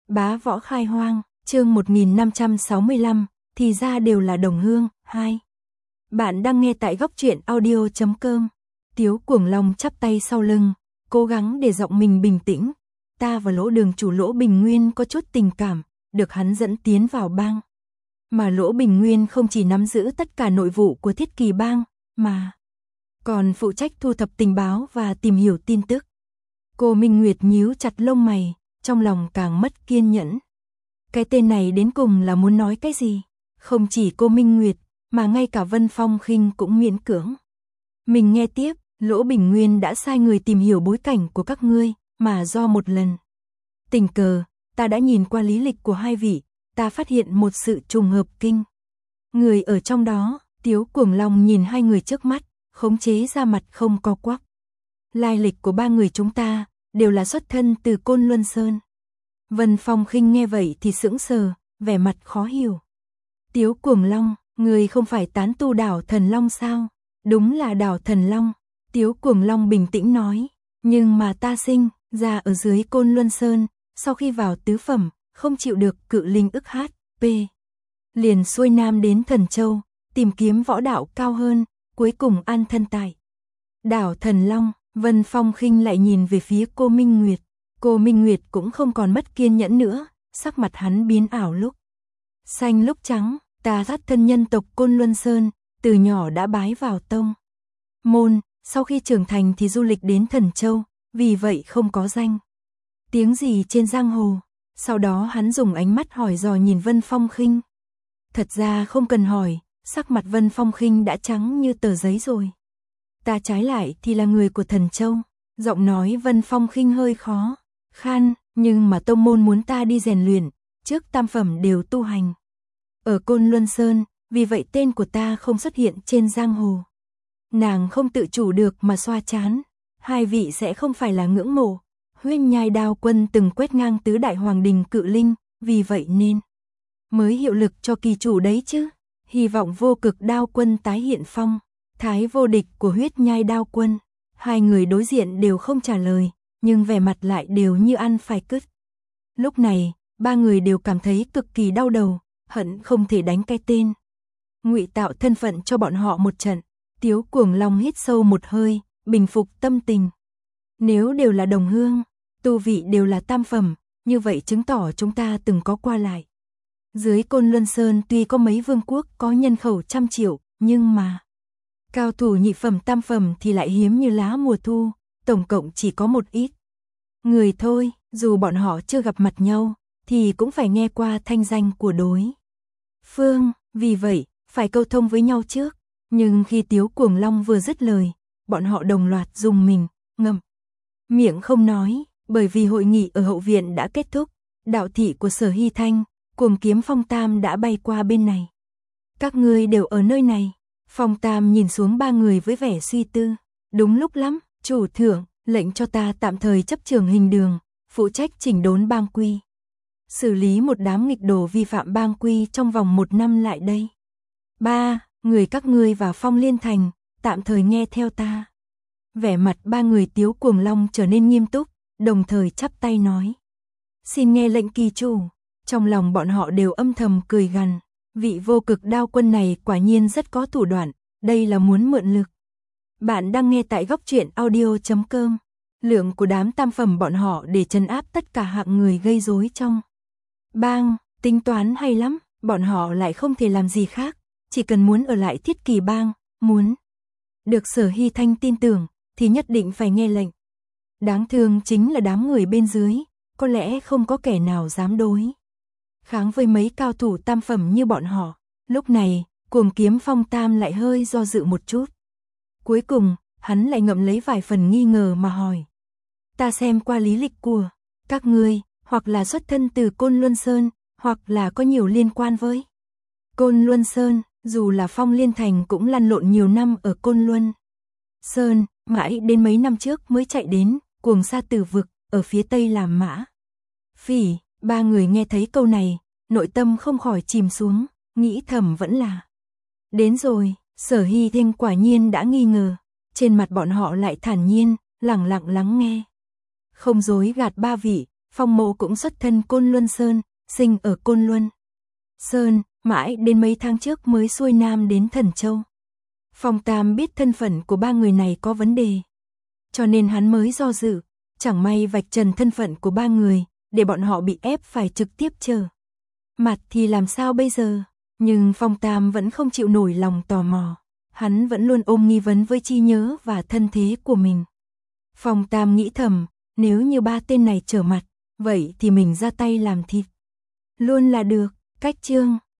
Bá võ khai hoang, chương 1565, thì ra đều là đồng hương, 2. Bạn đang nghe tại góc truyện audio.com. Tiếu Cuồng Long chắp tay sau lưng, cố gắng để giọng mình bình tĩnh. Ta và Lỗ Đường chủ Lỗ Bình Nguyên có chút tình cảm, được hắn dẫn tiến vào bang. Mà Lỗ Bình Nguyên không chỉ nắm giữ tất cả nội vụ của Thiết Kỳ bang, mà còn phụ trách thu thập tình báo và tìm hiểu tin tức. Cô Minh Nguyệt nhíu chặt lông mày, trong lòng càng mất kiên nhẫn. Cái tên này đến cùng là muốn nói cái gì? Không chỉ cô Minh Nguyệt, mà ngay cả Vân Phong Khinh cũng miễn cưỡng. Mình nghe tiếp, Lỗ Bình Nguyên đã sai người tìm hiểu bối cảnh của các ngươi, mà do một lần tình cờ, ta đã nhìn qua lý lịch của hai vị, ta phát hiện một sự trùng hợp kinh người ở trong đó. Tiếu Cuồng Long nhìn hai người trước mắt, khống chế ra mặt không co quắp. Lai lịch của ba người chúng ta đều là xuất thân từ Côn Luân Sơn. Vân Phong Khinh nghe vậy thì sững sờ, vẻ mặt khó hiểu. Tiếu Cuồng Long, người không phải tán tu đảo Thần Long sao? Đúng là đảo Thần Long. Tiếu Cuồng Long bình tĩnh nói, nhưng mà ta sinh ra ở dưới Côn Luân Sơn, sau khi vào tứ phẩm, không chịu được cự linh ức HP. Liền xuôi nam đến Thần Châu, tìm kiếm võ đạo cao hơn, cuối cùng an thân tại đảo Thần Long. Vân Phong Khinh lại nhìn về phía cô Minh Nguyệt. Cô Minh Nguyệt cũng không còn mất kiên nhẫn nữa, sắc mặt hắn biến ảo lúc xanh lúc trắng. Ta xuất thân nhân tộc Côn Luân Sơn, từ nhỏ đã bái vào tông môn, sau khi trưởng thành thì du lịch đến Thần Châu, vì vậy không có danh tiếng gì trên giang hồ. Sau đó hắn dùng ánh mắt hỏi dò nhìn Vân Phong Khinh. Thật ra không cần hỏi, sắc mặt Vân Phong Khinh đã trắng như tờ giấy rồi. Ta trái lại thì là người của Thần Châu. Giọng nói Vân Phong Khinh hơi khó khan, nhưng mà tông môn muốn ta đi rèn luyện, trước tam phẩm đều tu hành ở Côn Luân Sơn, vì vậy tên của ta không xuất hiện trên giang hồ. Nàng không tự chủ được mà xoa chán. Hai vị sẽ không phải là ngưỡng mộ Huyết Nhai Đao Quân từng quét ngang tứ đại hoàng đình cự linh, vì vậy nên mới hiệu lực cho kỳ chủ đấy chứ? Hy vọng Vô Cực Đao Quân tái hiện phong thái vô địch của Huyết Nhai Đao Quân. Hai người đối diện đều không trả lời, nhưng vẻ mặt lại đều như ăn phải cứt. Lúc này, ba người đều cảm thấy cực kỳ đau đầu, hận không thể đánh cái tên ngụy tạo thân phận cho bọn họ một trận. Tiếu Cuồng Long hít sâu một hơi, bình phục tâm tình. Nếu đều là đồng hương, tu vị đều là tam phẩm, như vậy chứng tỏ chúng ta từng có qua lại. Dưới Côn Luân Sơn tuy có mấy vương quốc có nhân khẩu trăm triệu, nhưng mà cao thủ nhị phẩm tam phẩm thì lại hiếm như lá mùa thu, tổng cộng chỉ có một ít người thôi. Dù bọn họ chưa gặp mặt nhau, thì cũng phải nghe qua thanh danh của đối phương, vì vậy phải câu thông với nhau trước. Nhưng khi Tiếu Cuồng Long vừa dứt lời, bọn họ đồng loạt dùng mình, ngậm miệng không nói, bởi vì hội nghị ở hậu viện đã kết thúc. Đạo thị của Sở Hy Thanh, Cuồng Kiếm Phong Tam đã bay qua bên này. Các ngươi đều ở nơi này. Phong Tam nhìn xuống ba người với vẻ suy tư. Đúng lúc lắm, chủ thượng, lệnh cho ta tạm thời chấp trường Hình Đường, phụ trách chỉnh đốn bang quy, xử lý một đám nghịch đồ vi phạm bang quy trong vòng 1 năm lại đây. Ba người các ngươi và Phong Liên Thành, tạm thời nghe theo ta. Vẻ mặt ba người Tiếu Cuồng Long trở nên nghiêm túc, đồng thời chắp tay nói. Xin nghe lệnh kỳ chủ. Trong lòng bọn họ đều âm thầm cười gằn. Vị Vô Cực Đao Quân này quả nhiên rất có thủ đoạn, đây là muốn mượn lực. Bạn đang nghe tại góc truyện audio.com. Lượng của đám tam phẩm bọn họ để trấn áp tất cả hạng người gây rối trong bang, tính toán hay lắm, bọn họ lại không thể làm gì khác, chỉ cần muốn ở lại Thiết Kỳ bang, muốn được Sở Hy Thanh tin tưởng, thì nhất định phải nghe lệnh. Đáng thương chính là đám người bên dưới, có lẽ không có kẻ nào dám đối kháng với mấy cao thủ tam phẩm như bọn họ. Lúc này, Cuồng Kiếm Phong Tam lại hơi do dự một chút. Cuối cùng, hắn lại ngậm lấy vài phần nghi ngờ mà hỏi. Ta xem qua lý lịch của các ngươi, hoặc là xuất thân từ Côn Luân Sơn, hoặc là có nhiều liên quan với Côn Luân Sơn. Dù là Phong Liên Thành cũng lăn lộn nhiều năm ở Côn Luân Sơn, mãi đến mấy năm trước mới chạy đến Cuồng Sa Tử Vực ở phía tây làm mã phỉ. Ba người nghe thấy câu này, nội tâm không khỏi chìm xuống, nghĩ thầm vẫn là đến rồi. Sở Hy Thanh quả nhiên đã nghi ngờ, trên mặt bọn họ lại thản nhiên, lẳng lặng lắng nghe. Không dối gạt ba vị, Phong Mộ cũng xuất thân Côn Luân Sơn, sinh ở Côn Luân Sơn, mãi đến mấy tháng trước mới xuôi nam đến Thần Châu. Phong Tam biết thân phận của ba người này có vấn đề, cho nên hắn mới do dự, chẳng may vạch trần thân phận của ba người, để bọn họ bị ép phải trực tiếp trở mặt thì làm sao bây giờ? Nhưng Phong Tam vẫn không chịu nổi lòng tò mò, hắn vẫn luôn ôm nghi vấn với trí nhớ và thân thế của mình. Phong Tam nghĩ thầm, nếu như ba tên này trở mặt, vậy thì mình ra tay làm thịt luôn là được. Cách chương